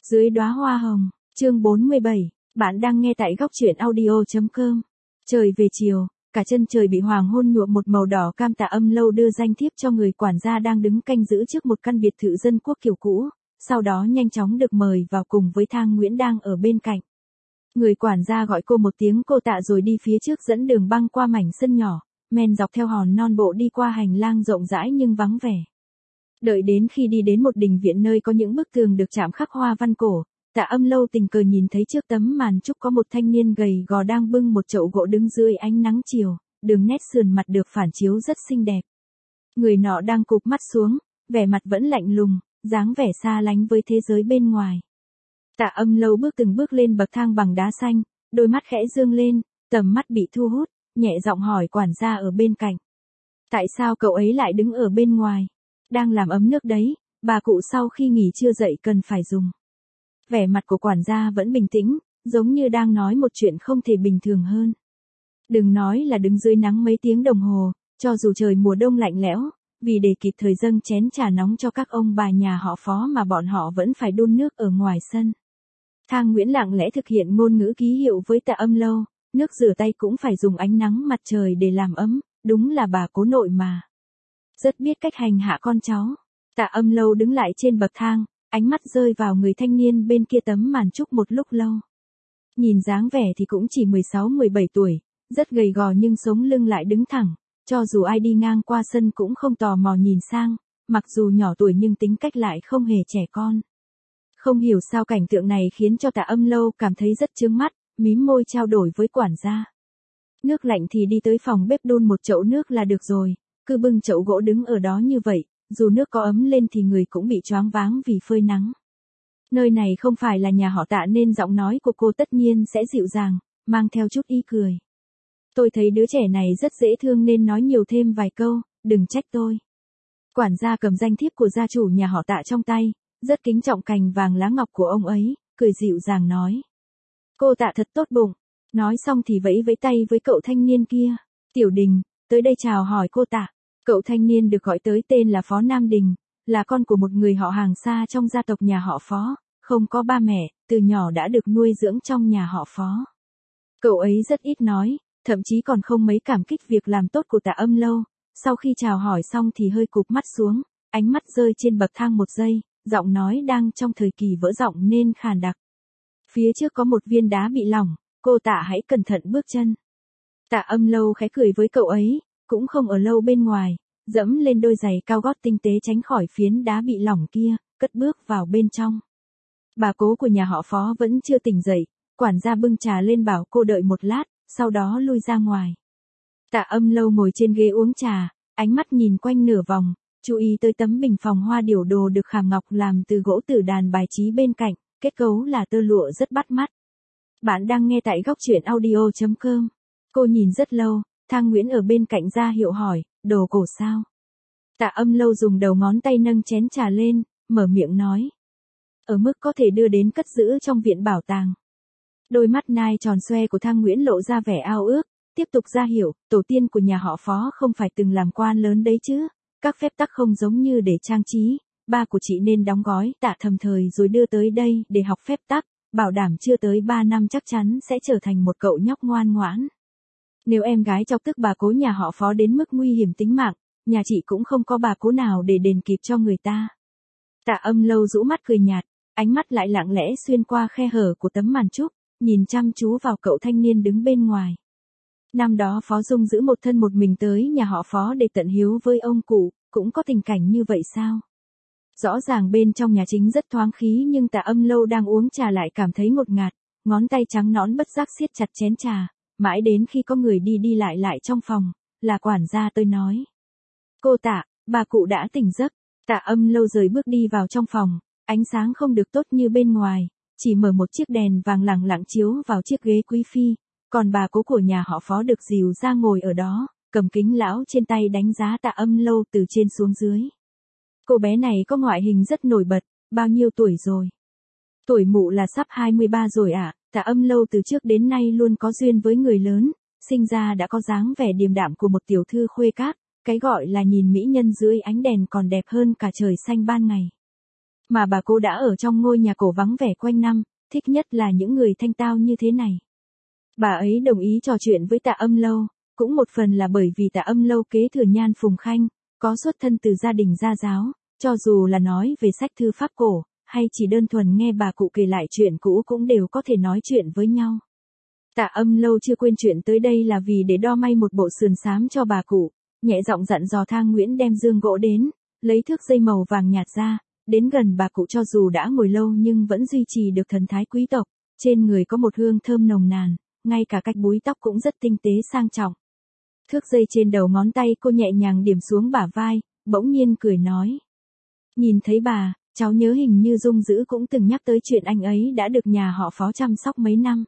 Dưới đóa hoa hồng, chương 47, bạn đang nghe tại góc truyện audio.com. Trời về chiều, cả chân trời bị hoàng hôn nhuộm một màu đỏ cam. Tạ Âm Lâu đưa danh thiếp cho người quản gia đang đứng canh giữ trước một căn biệt thự dân quốc kiểu cũ, sau đó nhanh chóng được mời vào cùng với Thang Nguyễn đang ở bên cạnh. Người quản gia gọi cô một tiếng cô Tạ rồi đi phía trước dẫn đường băng qua mảnh sân nhỏ, men dọc theo hòn non bộ đi qua hành lang rộng rãi nhưng vắng vẻ. Đợi đến khi đi đến một đình viện nơi có những bức tường được chạm khắc hoa văn cổ, Tạ Âm Lâu tình cờ nhìn thấy trước tấm màn trúc có một thanh niên gầy gò đang bưng một chậu gỗ đứng dưới ánh nắng chiều, đường nét sườn mặt được phản chiếu rất xinh đẹp. Người nọ đang cụp mắt xuống, vẻ mặt vẫn lạnh lùng, dáng vẻ xa lánh với thế giới bên ngoài. Tạ Âm Lâu bước từng bước lên bậc thang bằng đá xanh, đôi mắt khẽ dương lên, tầm mắt bị thu hút, nhẹ giọng hỏi quản gia ở bên cạnh. Tại sao cậu ấy lại đứng ở bên ngoài? Đang làm ấm nước đấy, bà cụ sau khi nghỉ trưa dậy cần phải dùng. Vẻ mặt của quản gia vẫn bình tĩnh, giống như đang nói một chuyện không thể bình thường hơn. Đừng nói là đứng dưới nắng mấy tiếng đồng hồ, cho dù trời mùa đông lạnh lẽo, vì để kịp thời dâng chén trà nóng cho các ông bà nhà họ Phó mà bọn họ vẫn phải đun nước ở ngoài sân. Thang Nguyễn lặng lẽ thực hiện ngôn ngữ ký hiệu với Tạ Âm Lâu, nước rửa tay cũng phải dùng ánh nắng mặt trời để làm ấm, đúng là bà cố nội mà. Rất biết cách hành hạ con cháu. Tạ Âm Lâu đứng lại trên bậc thang, ánh mắt rơi vào người thanh niên bên kia tấm màn trúc một lúc lâu. Nhìn dáng vẻ thì cũng chỉ 16-17 tuổi, rất gầy gò nhưng sống lưng lại đứng thẳng, cho dù ai đi ngang qua sân cũng không tò mò nhìn sang, mặc dù nhỏ tuổi nhưng tính cách lại không hề trẻ con. Không hiểu sao cảnh tượng này khiến cho Tạ Âm Lâu cảm thấy rất chướng mắt, mím môi trao đổi với quản gia. Nước lạnh thì đi tới phòng bếp đun một chậu nước là được rồi, cứ bưng chậu gỗ đứng ở đó như vậy, dù nước có ấm lên thì người cũng bị choáng váng vì phơi nắng. Nơi này không phải là nhà họ Tạ nên giọng nói của cô tất nhiên sẽ dịu dàng, mang theo chút ý cười. Tôi thấy đứa trẻ này rất dễ thương nên nói nhiều thêm vài câu, đừng trách tôi. Quản gia cầm danh thiếp của gia chủ nhà họ Tạ trong tay, rất kính trọng cành vàng lá ngọc của ông ấy, cười dịu dàng nói. Cô Tạ thật tốt bụng. Nói xong thì vẫy vẫy tay với cậu thanh niên kia. Tiểu Đình, tới đây chào hỏi cô Tạ. Cậu thanh niên được gọi tới tên là Phó Nam Đình, là con của một người họ hàng xa trong gia tộc nhà họ Phó, không có ba mẹ, từ nhỏ đã được nuôi dưỡng trong nhà họ Phó. Cậu ấy rất ít nói, thậm chí còn không mấy cảm kích việc làm tốt của Tạ Âm Lâu, sau khi chào hỏi xong thì hơi cụp mắt xuống, ánh mắt rơi trên bậc thang một giây, giọng nói đang trong thời kỳ vỡ giọng nên khàn đặc. Phía trước có một viên đá bị lỏng, cô Tạ hãy cẩn thận bước chân. Tạ Âm Lâu khẽ cười với cậu ấy, cũng không ở lâu bên ngoài, dẫm lên đôi giày cao gót tinh tế tránh khỏi phiến đá bị lỏng kia, cất bước vào bên trong. Bà cố của nhà họ Phó vẫn chưa tỉnh dậy, quản gia bưng trà lên bảo cô đợi một lát, sau đó lui ra ngoài. Tạ Âm Lâu ngồi trên ghế uống trà, ánh mắt nhìn quanh nửa vòng, chú ý tới tấm bình phòng hoa điểu đồ được khảm ngọc làm từ gỗ tử đàn bài trí bên cạnh, kết cấu là tơ lụa rất bắt mắt. Bạn đang nghe tại góc truyện audio.com. Cô nhìn rất lâu, Thang Nguyễn ở bên cạnh ra hiệu hỏi, đồ cổ sao? Tạ Âm Lâu dùng đầu ngón tay nâng chén trà lên, mở miệng nói. Ở mức có thể đưa đến cất giữ trong viện bảo tàng. Đôi mắt nai tròn xoe của Thang Nguyễn lộ ra vẻ ao ước, tiếp tục ra hiệu, tổ tiên của nhà họ Phó không phải từng làm quan lớn đấy chứ, các phép tắc không giống như để trang trí, ba của chị nên đóng gói Tạ thầm thời rồi đưa tới đây để học phép tắc, bảo đảm chưa tới 3 năm chắc chắn sẽ trở thành một cậu nhóc ngoan ngoãn. Nếu em gái chọc tức bà cố nhà họ Phó đến mức nguy hiểm tính mạng, nhà chị cũng không có bà cố nào để đền kịp cho người ta. Tạ Âm Lâu rũ mắt cười nhạt, ánh mắt lại lặng lẽ xuyên qua khe hở của tấm màn trúc, nhìn chăm chú vào cậu thanh niên đứng bên ngoài. Năm đó Phó Dung giữ một thân một mình tới nhà họ Phó để tận hiếu với ông cụ, cũng có tình cảnh như vậy sao? Rõ ràng bên trong nhà chính rất thoáng khí nhưng Tạ Âm Lâu đang uống trà lại cảm thấy ngột ngạt, ngón tay trắng nõn bất giác siết chặt chén trà, mãi đến khi có người đi đi lại trong phòng, là quản gia tới nói. Cô Tạ, bà cụ đã tỉnh giấc. Tạ Âm Lâu rời bước đi vào trong phòng, ánh sáng không được tốt như bên ngoài, chỉ mở một chiếc đèn vàng lẳng lặng chiếu vào chiếc ghế quý phi, còn bà cố của nhà họ Phó được dìu ra ngồi ở đó, cầm kính lão trên tay đánh giá Tạ Âm Lâu từ trên xuống dưới. Cô bé này có ngoại hình rất nổi bật, bao nhiêu tuổi rồi? Tuổi mụ là sắp 23 rồi ạ. Tạ Âm Lâu từ trước đến nay luôn có duyên với người lớn, sinh ra đã có dáng vẻ điềm đạm của một tiểu thư khuê các, cái gọi là nhìn mỹ nhân dưới ánh đèn còn đẹp hơn cả trời xanh ban ngày. Mà bà cô đã ở trong ngôi nhà cổ vắng vẻ quanh năm, thích nhất là những người thanh tao như thế này. Bà ấy đồng ý trò chuyện với Tạ Âm Lâu, cũng một phần là bởi vì Tạ Âm Lâu kế thừa Nhan Phùng Khanh, có xuất thân từ gia đình gia giáo, cho dù là nói về sách thư pháp cổ, hay chỉ đơn thuần nghe bà cụ kể lại chuyện cũ cũng đều có thể nói chuyện với nhau. Tạ Âm Lâu chưa quên chuyện tới đây là vì để đo may một bộ sườn xám cho bà cụ, nhẹ giọng dặn dò Thang Nguyễn đem dương gỗ đến, lấy thước dây màu vàng nhạt ra, đến gần bà cụ cho dù đã ngồi lâu nhưng vẫn duy trì được thần thái quý tộc, trên người có một hương thơm nồng nàn, ngay cả cách búi tóc cũng rất tinh tế sang trọng. Thước dây trên đầu ngón tay cô nhẹ nhàng điểm xuống bả vai, bỗng nhiên cười nói. Nhìn thấy bà, cháu nhớ hình như Dung Dữ cũng từng nhắc tới chuyện anh ấy đã được nhà họ Phó chăm sóc mấy năm.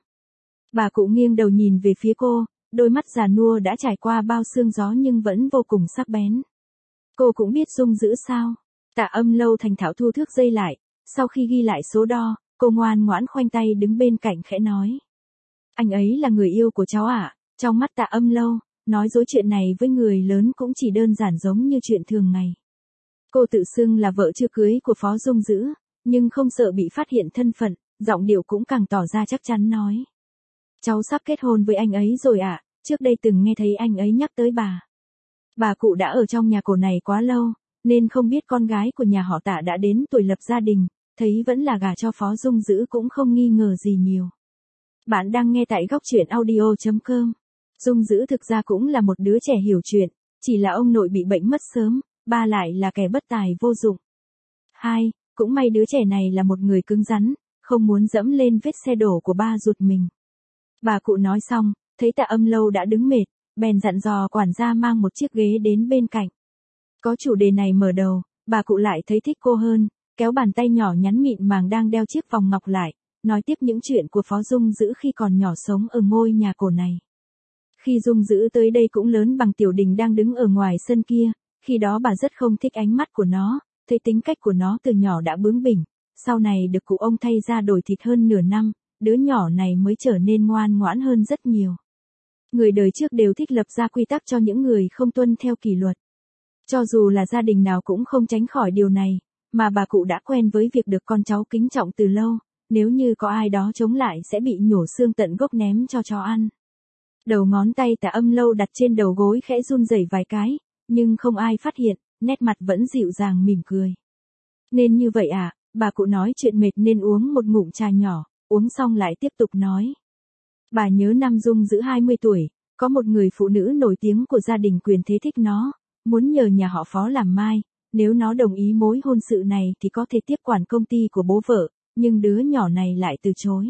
Bà cụ nghiêng đầu nhìn về phía cô, đôi mắt già nua đã trải qua bao sương gió nhưng vẫn vô cùng sắc bén. Cô cũng biết Dung Dữ sao? Tạ Âm Lâu thành thạo thu thước dây lại, sau khi ghi lại số đo, cô ngoan ngoãn khoanh tay đứng bên cạnh khẽ nói. Anh ấy là người yêu của cháu ạ. Trong mắt Tạ Âm Lâu, nói dối chuyện này với người lớn cũng chỉ đơn giản giống như chuyện thường ngày. Cô tự xưng là vợ chưa cưới của Phó Dung Dữ, nhưng không sợ bị phát hiện thân phận, giọng điệu cũng càng tỏ ra chắc chắn nói. Cháu sắp kết hôn với anh ấy rồi ạ, trước đây từng nghe thấy anh ấy nhắc tới bà. Bà cụ đã ở trong nhà cổ này quá lâu, nên không biết con gái của nhà họ Tạ đã đến tuổi lập gia đình, thấy vẫn là gả cho Phó Dung Dữ cũng không nghi ngờ gì nhiều. Bạn đang nghe tại góc truyện audio.com. Dung Dữ thực ra cũng là một đứa trẻ hiểu chuyện, chỉ là ông nội bị bệnh mất sớm, ba lại là kẻ bất tài vô dụng. Hai, cũng may đứa trẻ này là một người cứng rắn, không muốn dẫm lên vết xe đổ của ba ruột mình. Bà cụ nói xong, thấy Tạ Âm Lâu đã đứng mệt, bèn dặn dò quản gia mang một chiếc ghế đến bên cạnh. Có chủ đề này mở đầu, bà cụ lại thấy thích cô hơn, kéo bàn tay nhỏ nhắn mịn màng đang đeo chiếc vòng ngọc lại, nói tiếp những chuyện của Phó Dung Dữ khi còn nhỏ sống ở ngôi nhà cổ này. Khi Dung Dữ tới đây cũng lớn bằng Tiểu Đình đang đứng ở ngoài sân kia, khi đó bà rất không thích ánh mắt của nó, thấy tính cách của nó từ nhỏ đã bướng bỉnh, sau này được cụ ông thay ra đổi thịt hơn nửa năm, đứa nhỏ này mới trở nên ngoan ngoãn hơn rất nhiều. Người đời trước đều thích lập ra quy tắc cho những người không tuân theo kỷ luật. Cho dù là gia đình nào cũng không tránh khỏi điều này, mà bà cụ đã quen với việc được con cháu kính trọng từ lâu, nếu như có ai đó chống lại sẽ bị nhổ xương tận gốc ném cho chó ăn. Đầu ngón tay Tạ Âm Lâu đặt trên đầu gối khẽ run rẩy vài cái, nhưng không ai phát hiện, nét mặt vẫn dịu dàng mỉm cười. Nên như vậy à, bà cụ nói chuyện mệt nên uống một ngụm trà nhỏ, uống xong lại tiếp tục nói. Bà nhớ năm Dung Dữ 20 tuổi, có một người phụ nữ nổi tiếng của gia đình quyền thế thích nó, muốn nhờ nhà họ Phó làm mai, nếu nó đồng ý mối hôn sự này thì có thể tiếp quản công ty của bố vợ, nhưng đứa nhỏ này lại từ chối.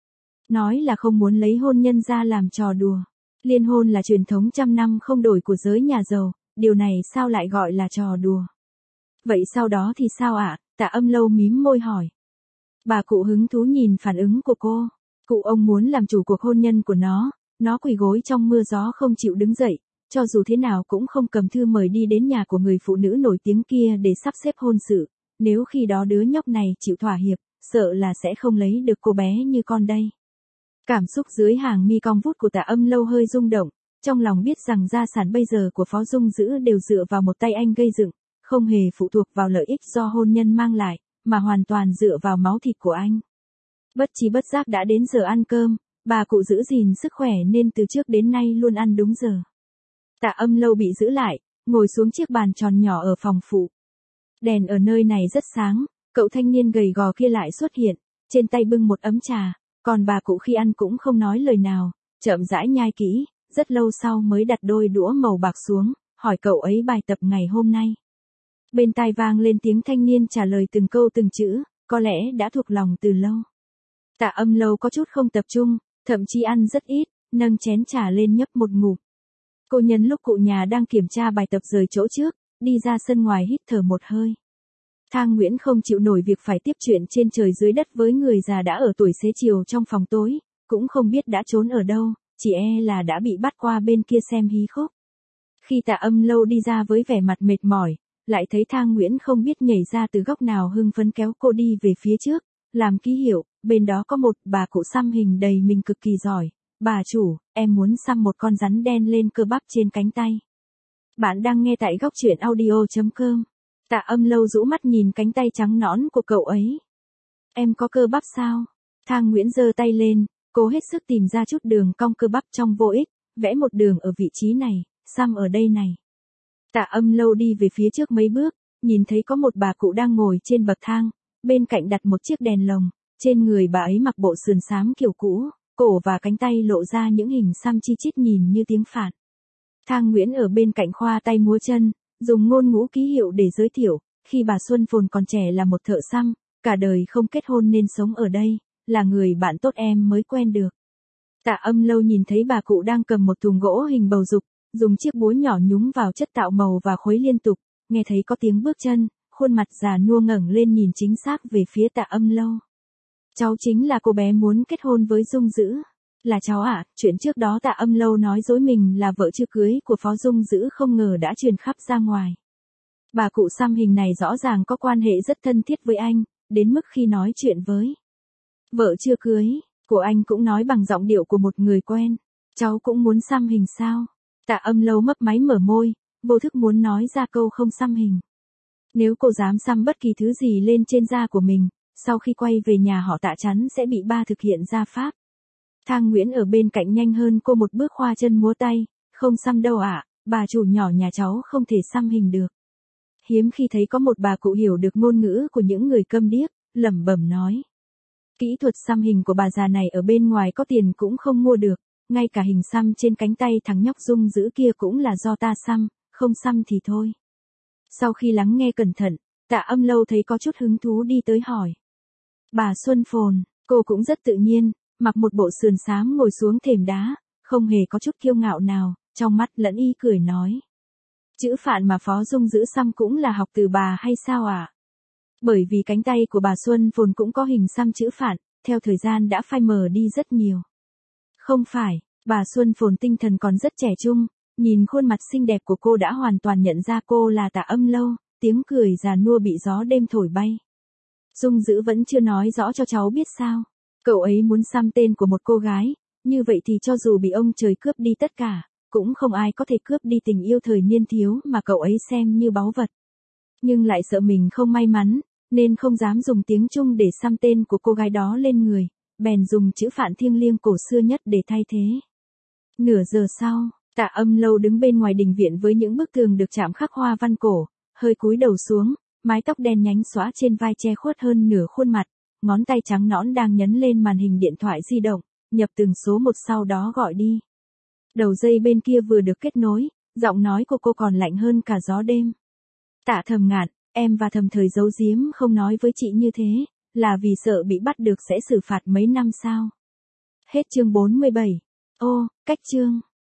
Nói là không muốn lấy hôn nhân ra làm trò đùa. Liên hôn là truyền thống trăm năm không đổi của giới nhà giàu, điều này sao lại gọi là trò đùa? Vậy sau đó thì sao ạ? Tạ Âm Lâu mím môi hỏi. Bà cụ hứng thú nhìn phản ứng của cô. Cụ ông muốn làm chủ cuộc hôn nhân của nó quỳ gối trong mưa gió không chịu đứng dậy, cho dù thế nào cũng không cầm thư mời đi đến nhà của người phụ nữ nổi tiếng kia để sắp xếp hôn sự, nếu khi đó đứa nhóc này chịu thỏa hiệp, sợ là sẽ không lấy được cô bé như con đây. Cảm xúc dưới hàng mi cong vút của Tạ Âm Lâu hơi rung động, trong lòng biết rằng gia sản bây giờ của Phó Dung Dữ đều dựa vào một tay anh gây dựng, không hề phụ thuộc vào lợi ích do hôn nhân mang lại, mà hoàn toàn dựa vào máu thịt của anh. Bất chi bất giác đã đến giờ ăn cơm, bà cụ giữ gìn sức khỏe nên từ trước đến nay luôn ăn đúng giờ. Tạ Âm Lâu bị giữ lại, ngồi xuống chiếc bàn tròn nhỏ ở phòng phụ. Đèn ở nơi này rất sáng, cậu thanh niên gầy gò kia lại xuất hiện, trên tay bưng một ấm trà, còn bà cụ khi ăn cũng không nói lời nào, chậm rãi nhai kỹ, rất lâu sau mới đặt đôi đũa màu bạc xuống, hỏi cậu ấy bài tập ngày hôm nay. Bên tai vang lên tiếng thanh niên trả lời từng câu từng chữ, có lẽ đã thuộc lòng từ lâu. Tạ Âm Lâu có chút không tập trung, thậm chí ăn rất ít, nâng chén trà lên nhấp một ngụm. Cô nhân lúc cụ nhà đang kiểm tra bài tập rời chỗ trước, đi ra sân ngoài hít thở một hơi. Thang Nguyễn không chịu nổi việc phải tiếp chuyện trên trời dưới đất với người già đã ở tuổi xế chiều trong phòng tối, cũng không biết đã trốn ở đâu, chỉ e là đã bị bắt qua bên kia xem hí khúc. Khi Tạ Âm Lâu đi ra với vẻ mặt mệt mỏi, lại thấy Thang Nguyễn không biết nhảy ra từ góc nào hưng phấn kéo cô đi về phía trước, làm ký hiệu, bên đó có một bà cụ xăm hình đầy mình cực kỳ giỏi. Bà chủ, em muốn xăm một con rắn đen lên cơ bắp trên cánh tay. Bạn đang nghe tại góc truyện audio.com. Tạ Âm Lâu rũ mắt nhìn cánh tay trắng nõn của cậu ấy. Em có cơ bắp sao? Thang Nguyễn giơ tay lên, cố hết sức tìm ra chút đường cong cơ bắp trong vô ích, vẽ một đường ở vị trí này, xăm ở đây này. Tạ Âm Lâu đi về phía trước mấy bước, nhìn thấy có một bà cụ đang ngồi trên bậc thang, bên cạnh đặt một chiếc đèn lồng, trên người bà ấy mặc bộ sườn xám kiểu cũ, cổ và cánh tay lộ ra những hình xăm chi chít nhìn như tiếng phạn. Thang Nguyễn ở bên cạnh khoa tay múa chân, dùng ngôn ngữ ký hiệu để giới thiệu, khi bà Xuân Phồn còn trẻ là một thợ xăm, cả đời không kết hôn nên sống ở đây, là người bạn tốt em mới quen được. Tạ Âm Lâu nhìn thấy bà cụ đang cầm một thùng gỗ hình bầu dục, dùng chiếc búa nhỏ nhúng vào chất tạo màu và khuấy liên tục, nghe thấy có tiếng bước chân, khuôn mặt già nua ngẩng lên nhìn chính xác về phía Tạ Âm Lâu. Cháu chính là cô bé muốn kết hôn với Dung Dữ. Là cháu ạ, chuyện trước đó Tạ Âm Lâu nói dối mình là vợ chưa cưới của Phó Dung Dữ không ngờ đã truyền khắp ra ngoài. Bà cụ xăm hình này rõ ràng có quan hệ rất thân thiết với anh, đến mức khi nói chuyện với vợ chưa cưới của anh cũng nói bằng giọng điệu của một người quen. Cháu cũng muốn xăm hình sao? Tạ Âm Lâu mấp máy mở môi, vô thức muốn nói ra câu không xăm hình. Nếu cô dám xăm bất kỳ thứ gì lên trên da của mình, sau khi quay về nhà họ Tạ chắn sẽ bị ba thực hiện gia pháp. Thang Nguyễn ở bên cạnh nhanh hơn cô một bước khoa chân múa tay, không xăm đâu ạ, bà chủ nhỏ nhà cháu không thể xăm hình được. Hiếm khi thấy có một bà cụ hiểu được ngôn ngữ của những người câm điếc, lẩm bẩm nói. Kỹ thuật xăm hình của bà già này ở bên ngoài có tiền cũng không mua được, ngay cả hình xăm trên cánh tay thằng nhóc Dung Dữ kia cũng là do ta xăm, không xăm thì thôi. Sau khi lắng nghe cẩn thận, Tạ Âm Lâu thấy có chút hứng thú đi tới hỏi. Bà Xuân Phồn, cô cũng rất tự nhiên, mặc một bộ sườn xám ngồi xuống thềm đá, không hề có chút kiêu ngạo nào, trong mắt lẫn ý cười nói. Chữ phạn mà Phó Dung Dữ xăm cũng là học từ bà hay sao ạ? Bởi vì cánh tay của bà Xuân Phồn cũng có hình xăm chữ phạn, theo thời gian đã phai mờ đi rất nhiều. Không phải, bà Xuân Phồn tinh thần còn rất trẻ trung, nhìn khuôn mặt xinh đẹp của cô đã hoàn toàn nhận ra cô là Tạ Âm Lâu, tiếng cười già nua bị gió đêm thổi bay. Dung Dữ vẫn chưa nói rõ cho cháu biết sao. Cậu ấy muốn xăm tên của một cô gái, như vậy thì cho dù bị ông trời cướp đi tất cả, cũng không ai có thể cướp đi tình yêu thời niên thiếu mà cậu ấy xem như báu vật. Nhưng lại sợ mình không may mắn, nên không dám dùng tiếng Trung để xăm tên của cô gái đó lên người, bèn dùng chữ phạn thiêng liêng cổ xưa nhất để thay thế. Nửa giờ sau, Tạ Âm Lâu đứng bên ngoài đình viện với những bức tường được chạm khắc hoa văn cổ, hơi cúi đầu xuống, mái tóc đen nhánh xõa trên vai che khuất hơn nửa khuôn mặt, ngón tay trắng nõn đang nhấn lên màn hình điện thoại di động, nhập từng số một sau đó gọi đi. Đầu dây bên kia vừa được kết nối, giọng nói của cô còn lạnh hơn cả gió đêm. Tạ Thầm Ngạn, em và Thầm Thời giấu giếm không nói với chị như thế, là vì sợ bị bắt được sẽ xử phạt mấy năm sao? Hết chương 47. Ô, cách chương.